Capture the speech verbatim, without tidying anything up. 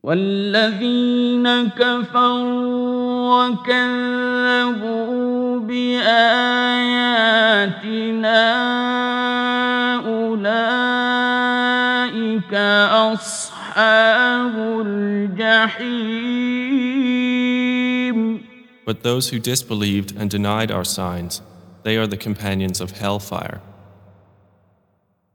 والذين كفروا وكذبوا بآياتنا أولئك أصحاب الجحيم. But those who disbelieved and denied our signs, they are the companions of hellfire.